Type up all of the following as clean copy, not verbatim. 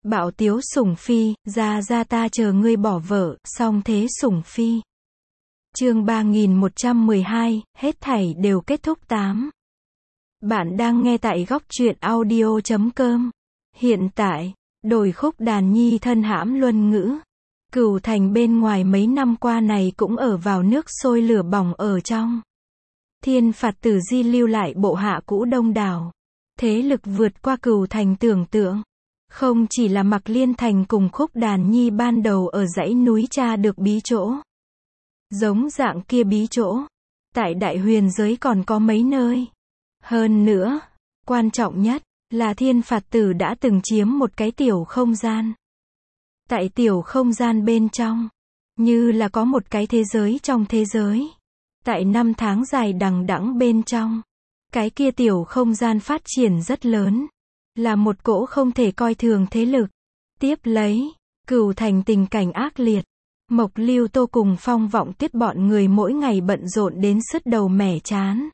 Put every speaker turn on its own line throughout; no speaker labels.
Bảo Tiếu sủng phi, ra ta chờ ngươi bỏ vợ, song thế sủng phi. Chương 3112, hết thảy đều kết thúc 8. Bạn đang nghe tại góc truyện audio.com. Hiện tại, đổi khúc đàn nhi thân hãm luân ngữ. Cửu Thành bên ngoài mấy năm qua này cũng ở vào nước sôi lửa bỏng ở trong. Thiên Phạt Tử Di lưu lại bộ hạ cũ đông đảo. Thế lực vượt qua Cửu Thành tưởng tượng. Không chỉ là Mạc Liên Thành cùng khúc đàn nhi ban đầu ở dãy núi tra được bí chỗ. Giống dạng kia bí chỗ. Tại Đại Huyền giới còn có mấy nơi. Hơn nữa, quan trọng nhất, là Thiên Phạt Tử đã từng chiếm một cái tiểu không gian. Tại tiểu không gian bên trong, như là có một cái thế giới trong thế giới. Tại năm tháng dài đằng đẵng bên trong, cái kia tiểu không gian phát triển rất lớn. Là một cỗ không thể coi thường thế lực. Tiếp lấy, Cửu Thành tình cảnh ác liệt. Mộc Lưu Tô cùng Phong Vọng Tuyết bọn người mỗi ngày bận rộn đến sứt đầu mẻ chán.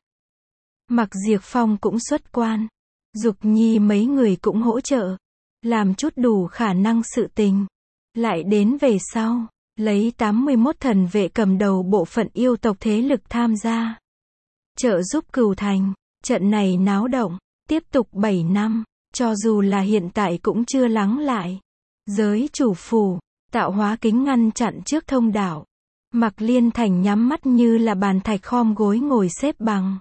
Mạc Diệp Phong cũng xuất quan. Dục Nhi mấy người cũng hỗ trợ. Làm chút đủ khả năng sự tình. Lại đến về sau, lấy 81 thần vệ cầm đầu bộ phận yêu tộc thế lực tham gia. Trợ giúp Cửu Thành. Trận này náo động, tiếp tục 7 năm. Cho dù là hiện tại cũng chưa lắng lại. Giới chủ phủ, tạo hóa kính ngăn chặn trước thông đạo. Mạc Liên Thành nhắm mắt như là bàn thạch khom gối ngồi xếp bằng.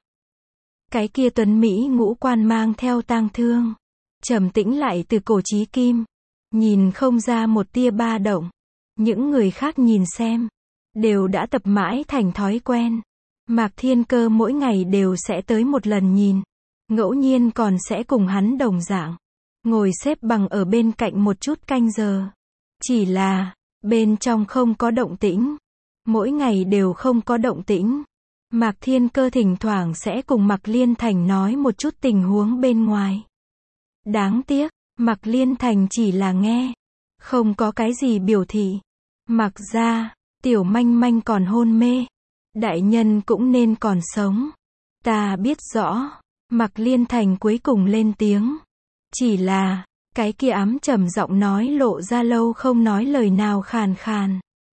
Cái kia tuấn Mỹ ngũ quan mang theo tang thương. Trầm tĩnh lại từ cổ chí kim. Nhìn không ra một tia ba động. Những người khác nhìn xem. Đều đã tập mãi thành thói quen. Mạc Thiên Cơ mỗi ngày đều sẽ tới một lần nhìn. Ngẫu nhiên còn sẽ cùng hắn đồng dạng. Ngồi xếp bằng ở bên cạnh một chút canh giờ. Chỉ là, bên trong không có động tĩnh. Mỗi ngày đều không có động tĩnh. Mạc Thiên Cơ thỉnh thoảng sẽ cùng Mạc Liên Thành nói một chút tình huống bên ngoài. Đáng tiếc, Mạc Liên Thành chỉ là nghe. Không có cái gì biểu thị. Mạc gia, tiểu manh manh còn hôn mê. Đại nhân cũng nên còn sống. Ta biết rõ. Mạc Liên Thành cuối cùng lên tiếng. Chỉ là, cái kia ám trầm giọng nói lộ ra lâu không nói lời nào khàn khàn.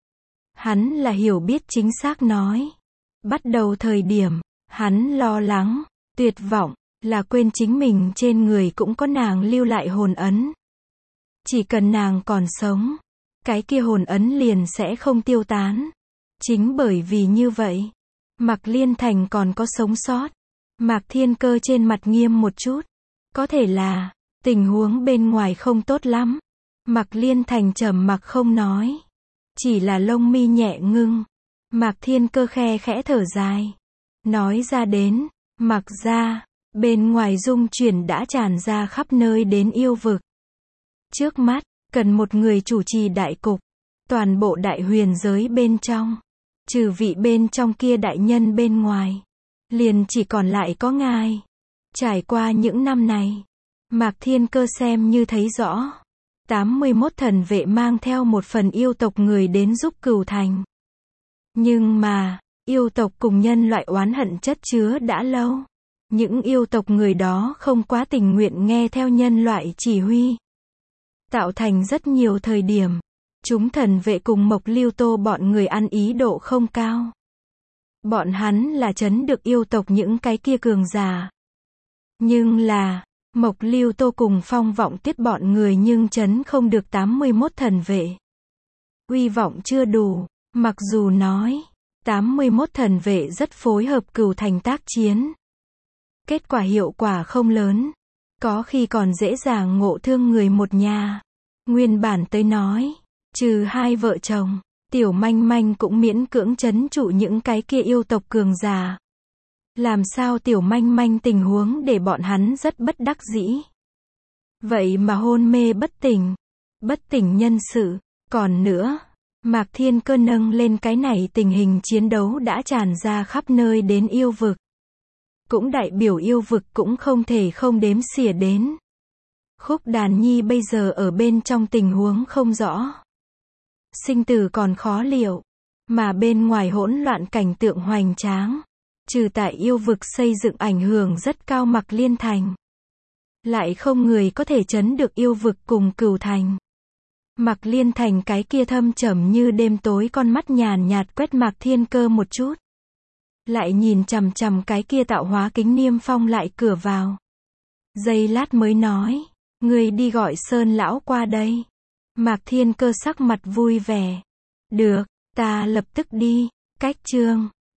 Hắn là hiểu biết chính xác nói. Bắt đầu thời điểm, hắn lo lắng, tuyệt vọng, là quên chính mình trên người cũng có nàng lưu lại hồn ấn. Chỉ cần nàng còn sống, cái kia hồn ấn liền sẽ không tiêu tán. Chính bởi vì như vậy, Mạc Liên Thành còn có sống sót. Mạc Thiên Cơ trên mặt nghiêm một chút. Có thể là, tình huống bên ngoài không tốt lắm. Mạc Liên Thành trầm mặc không nói. Chỉ là lông mi nhẹ ngưng. Mạc Thiên Cơ khe khẽ thở dài. Nói ra đến, Mạc gia, bên ngoài dung chuyển đã tràn ra khắp nơi đến yêu vực. Trước mắt, cần một người chủ trì đại cục. Toàn bộ Đại Huyền giới bên trong. Trừ vị bên trong kia đại nhân bên ngoài. Liền chỉ còn lại có ngài. Trải qua những năm này, Mạc Thiên Cơ xem như thấy rõ. 81 thần vệ mang theo một phần yêu tộc người đến giúp Cửu Thành. Nhưng mà, yêu tộc cùng nhân loại oán hận chất chứa đã lâu. Những yêu tộc người đó không quá tình nguyện nghe theo nhân loại chỉ huy. Tạo thành rất nhiều thời điểm, chúng thần vệ cùng Mộc Lưu Tô bọn người ăn ý độ không cao. Bọn hắn là trấn được yêu tộc những cái kia cường giả. Nhưng là, Mộc Lưu Tô cùng Phong Vọng Tuyết bọn người nhưng trấn không được 81 thần vệ. Uy vọng chưa đủ, mặc dù nói, 81 thần vệ rất phối hợp Cửu Thành tác chiến. Kết quả hiệu quả không lớn. Có khi còn dễ dàng ngộ thương người một nhà. Nguyên bản tới nói, trừ hai vợ chồng. Tiểu manh manh cũng miễn cưỡng trấn trụ những cái kia yêu tộc cường giả. Làm sao tiểu manh manh tình huống để bọn hắn rất bất đắc dĩ. Vậy mà hôn mê bất tỉnh nhân sự. Còn nữa, Mạc Thiên Cơ nâng lên cái này tình hình chiến đấu đã tràn ra khắp nơi đến yêu vực. Cũng đại biểu yêu vực cũng không thể không đếm xỉa đến. Khúc đàn nhi bây giờ ở bên trong tình huống không rõ. Sinh tử còn khó liệu, mà bên ngoài hỗn loạn cảnh tượng hoành tráng, trừ tại yêu vực xây dựng ảnh hưởng rất cao Mạc Liên Thành. Lại không người có thể trấn được yêu vực cùng Cửu Thành. Mạc Liên Thành cái kia thâm trầm như đêm tối con mắt nhàn nhạt quét Mạc Thiên Cơ một chút. Lại nhìn chằm chằm cái kia tạo hóa kính Niêm Phong lại cửa vào. Giây lát mới nói, ngươi đi gọi Sơn lão qua đây. Mạc Thiên Cơ sắc mặt vui vẻ. Được, ta lập tức đi. Cách chương